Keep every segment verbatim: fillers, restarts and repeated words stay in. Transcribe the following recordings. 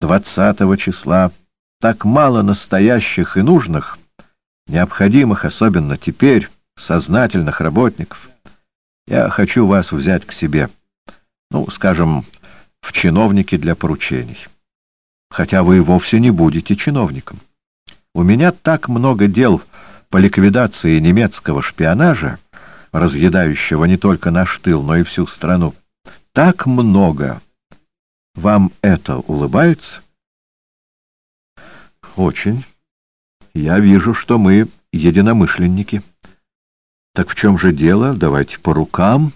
двадцатого числа, так мало настоящих и нужных, необходимых, особенно теперь, сознательных работников. Я хочу вас взять к себе, ну, скажем, в чиновники для поручений. Хотя вы и вовсе не будете чиновником. У меня так много дел по ликвидации немецкого шпионажа, разъедающего не только наш тыл, но и всю страну. Так много. Вам это улыбается? Очень. Я вижу, что мы единомышленники. Так в чем же дело? Давайте по рукам.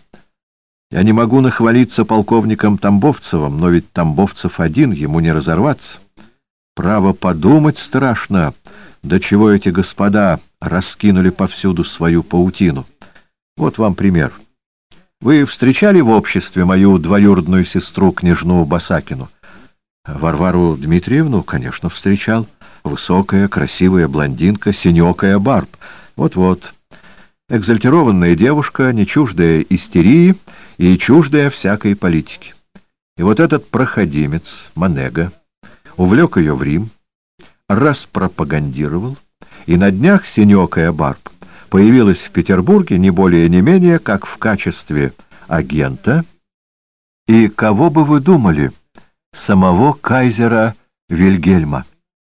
Я не могу нахвалиться полковником Тамбовцевым, но ведь Тамбовцев один, ему не разорваться. Право, подумать страшно, до чего эти господа раскинули повсюду свою паутину. Вот вам пример. Вы встречали в обществе мою двоюродную сестру, княжну Басакину? Варвару Дмитриевну, конечно, встречал. Высокая, красивая блондинка, синекая барб. Вот-вот. Экзальтированная девушка, не чуждая истерии и чуждая всякой политики. И вот этот проходимец, Манега, увлек ее в Рим, распропагандировал, и на днях синекая барб появилась в Петербурге не более не менее, как в качестве агента. И кого бы вы думали? Самого кайзера Вильгельма.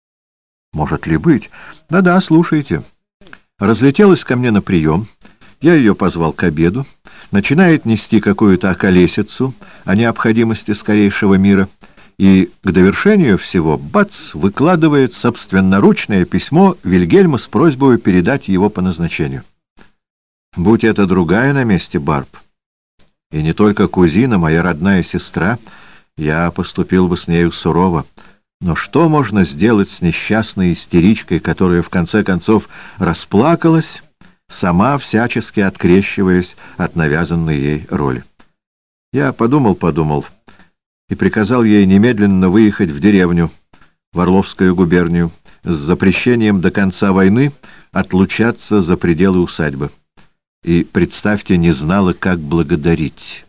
Может ли быть? Да-да, слушайте. Разлетелась ко мне на прием, я ее позвал к обеду, начинает нести какую-то околесицу о необходимости скорейшего мира, и к довершению всего, бац, выкладывает собственноручное письмо Вильгельма с просьбой передать его по назначению. Будь это другая на месте барб, и не только кузина, моя родная сестра, я поступил бы с нею сурово. Но что можно сделать с несчастной истеричкой, которая в конце концов расплакалась, сама всячески открещиваясь от навязанной ей роли? Я подумал-подумал и приказал ей немедленно выехать в деревню, в Орловскую губернию, с запрещением до конца войны отлучаться за пределы усадьбы. И, представьте, не знала, как благодарить.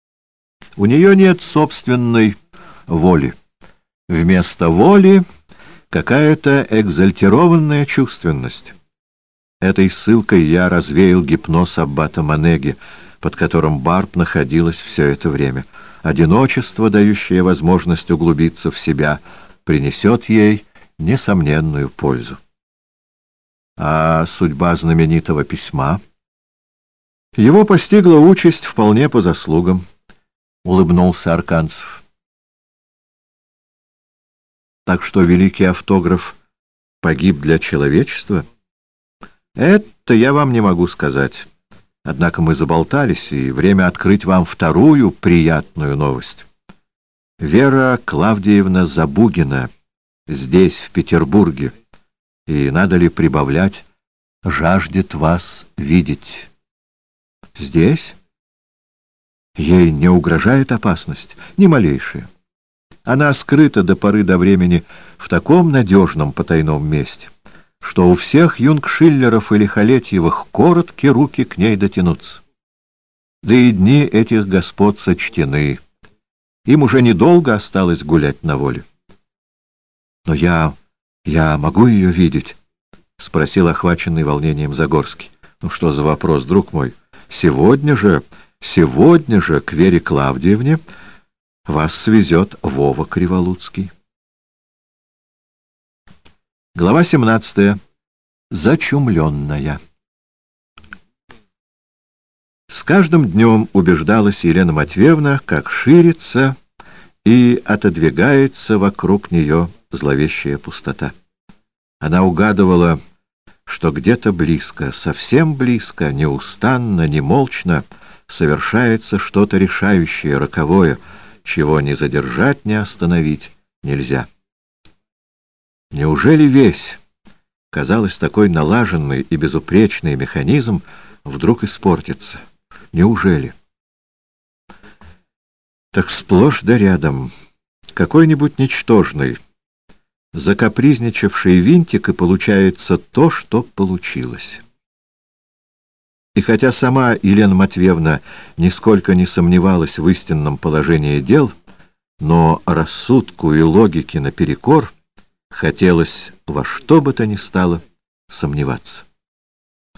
У нее нет собственной воли. Вместо воли какая-то экзальтированная чувственность. Этой ссылкой я развеял гипноз аббата Манеги, под которым барб находилась все это время. Одиночество, дающее возможность углубиться в себя, принесет ей несомненную пользу. А судьба знаменитого письма? Его постигла участь вполне по заслугам, — улыбнулся Арканцев. Так что великий автограф погиб для человечества? Это я вам не могу сказать. Однако мы заболтались, и время открыть вам вторую приятную новость. Вера Клавдиевна Забугина здесь, в Петербурге, и, надо ли прибавлять, жаждет вас видеть. Здесь? Ей не угрожает опасность, ни малейшая. Она скрыта до поры до времени в таком надежном потайном месте, что у всех юнгшиллеров или Халетьевых короткие руки к ней дотянутся. Да и дни этих господ сочтены. Им уже недолго осталось гулять на воле. — Но я... я могу ее видеть? — спросил охваченный волнением Загорский. — Ну что за вопрос, друг мой? Сегодня же, сегодня же к Вере Клавдиевне вас свезет Вова Криволуцкий. Глава семнадцатая. Зачумленная. С каждым днем убеждалась Елена Матвеевна, как ширится и отодвигается вокруг нее зловещая пустота. Она угадывала, что где-то близко, совсем близко, неустанно, немолчно совершается что-то решающее, роковое, чего ни задержать, ни остановить нельзя. Неужели весь, казалось, такой налаженный и безупречный механизм вдруг испортится? Неужели? Так сплошь да рядом какой-нибудь ничтожный, закапризничавший винтик, и получается то, что получилось. И хотя сама Елена Матвеевна нисколько не сомневалась в истинном положении дел, но рассудку и логике наперекор хотелось во что бы то ни стало сомневаться.